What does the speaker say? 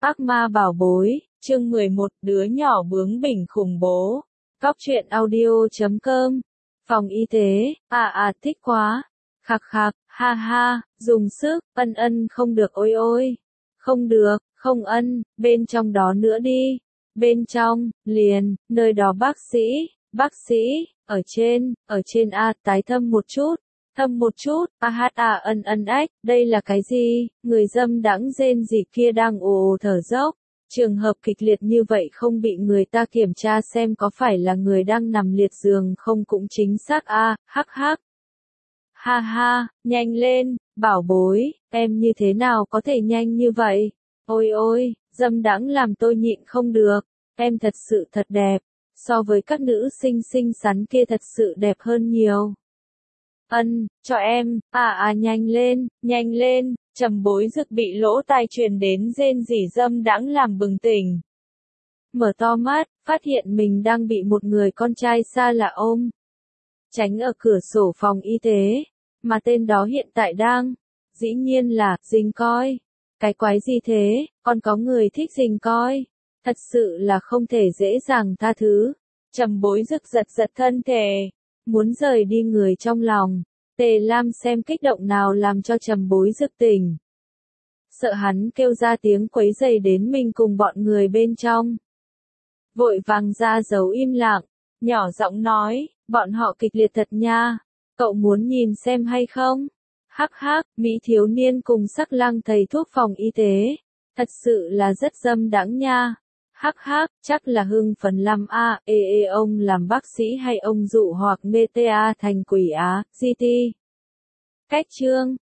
Ác ma bảo bối, chương 11, đứa nhỏ bướng bỉnh khủng bố. Cóc truyện audio.com. Phòng y tế, thích quá. Khạc khạc, ha ha, dùng sức, ân không được ôi ôi. Không được, không ân, bên trong đó nữa đi. Bên trong, liền, nơi đó bác sĩ, ở trên tái thâm một chút, ách, đây là cái gì, người dâm đãng rên rỉ kia đang ồ ồ thở dốc. Trường hợp kịch liệt như vậy không bị người ta kiểm tra xem có phải là người đang nằm liệt giường không cũng chính xác hắc hắc. Ha ha, nhanh lên, bảo bối, em như thế nào có thể nhanh như vậy? Ôi ôi, dâm đãng làm tôi nhịn không được, em thật sự thật đẹp, so với các nữ sinh xinh xắn kia thật sự đẹp hơn nhiều. Cho em, nhanh lên, Trầm Bối Dực bị lỗ tai truyền đến rên rỉ dâm đãng làm bừng tỉnh. Mở to mắt, phát hiện mình đang bị một người con trai xa lạ ôm. Tránh ở cửa sổ phòng y tế, mà tên đó hiện tại đang, dĩ nhiên là, rình coi. Cái quái gì thế, còn có người thích rình coi. Thật sự là không thể dễ dàng tha thứ. Trầm Bối Dực giật thân thể, muốn rời đi người trong lòng. Tề Lam xem kích động nào làm cho Trầm Bối Dực tỉnh. Sợ hắn kêu ra tiếng quấy rầy đến mình cùng bọn người bên trong. Vội vàng ra dấu im lặng, nhỏ giọng nói, bọn họ kịch liệt thật nha, cậu muốn nhìn xem hay không? Hắc hắc, Mỹ thiếu niên cùng sắc lang thầy thuốc phòng y tế, thật sự là rất dâm đãng nha. Hắc hắc, chắc là hưng phấn lắm ông làm bác sĩ hay ông dụ hoặc mê ta thành quỷ GT. Cách chương